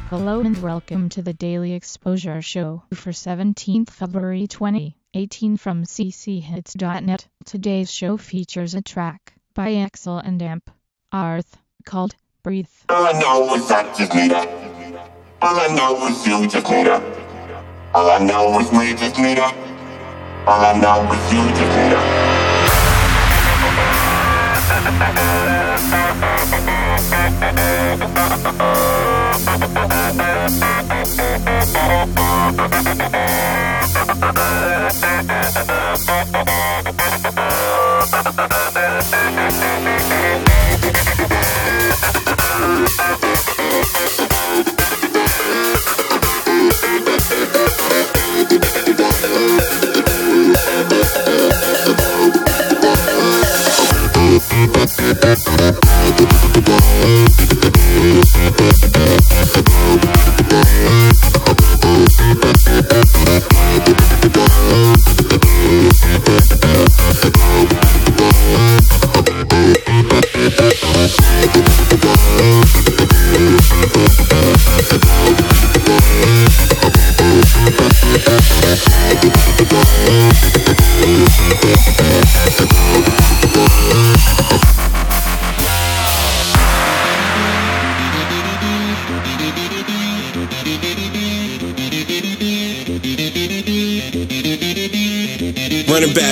Hello and welcome to the Daily Exposure Show for 17th February 2018 from cchits.net. Today's show features a track by Axel and Amp Arth called Breathe. All I know is I just need her. All I know is you just need her. All I know is we just need her. All I know is you just need her. Running back.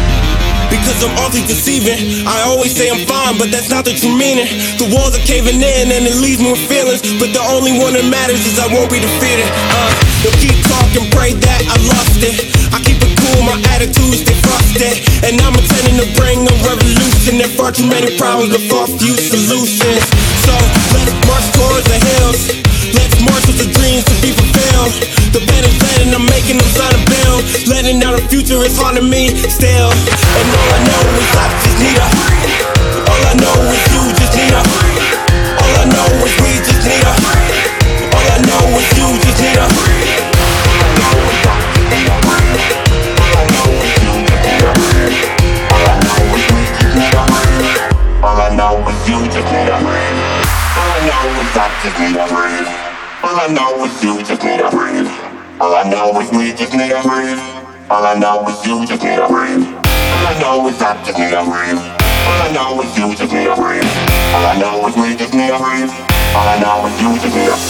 Because I'm awfully deceiving. I always say I'm fine, but that's not the true meaning. The walls are caving in and it leaves me with feelings, but the only one that matters is I won't be defeated. They'll keep talking, pray that I lost it. I keep it cool, my attitude stay frosted, and I'm intending to bring a revolution. There far too many problems, but far few solutions. So let's march towards the hills. Let's march with the dreams to be fulfilled. The pen is letting, I'm making them sign a bill. Letting out the future is haunting me still. And all I know is I just need her. All I know is you just need her. All I know is we just need her. All I know is you just need her. All I know is I just need her. All I know is you just need her. All I know is we just need her. All I know is you just need her. All I know is I just need her. All I know is you just need a breathe. All I know is we just need a breathe. All I know is you just need a breathe. All I know is I just need a breathe. All I know is you just need a breathe. All I know is we just need a breathe. All I know is you just need a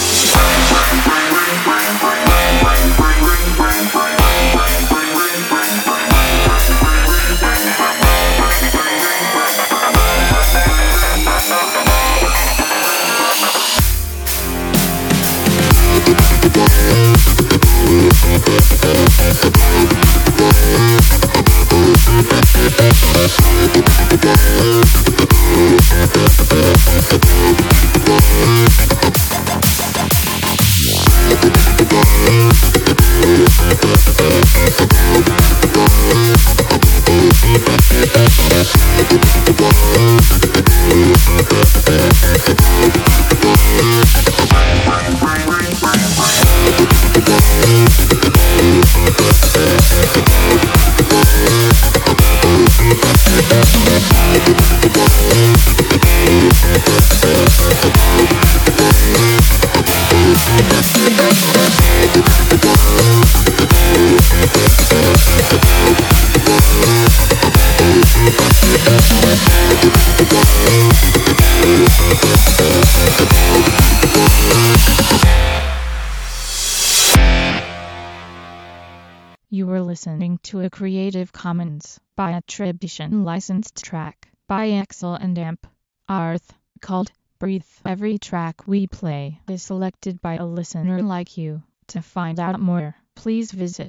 You were listening to a Creative Commons by attribution licensed track by Axel and Amp Arth called Breathe. Every track we play is selected by a listener like you. To find out more, please visit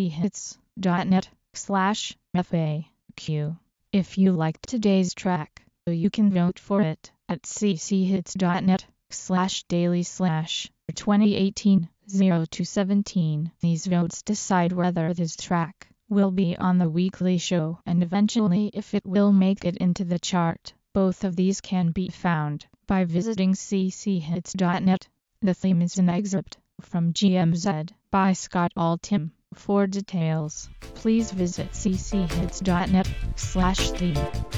cchits.net/FAQ. If you liked today's track, you can vote for it at cchits.net/daily/2018 0-17. These votes decide whether this track will be on the weekly show and eventually if it will make it into the chart. Both of these can be found by visiting cchits.net. The theme is an excerpt from GMZ by Scott Altham. For details, please visit cchits.net/theme.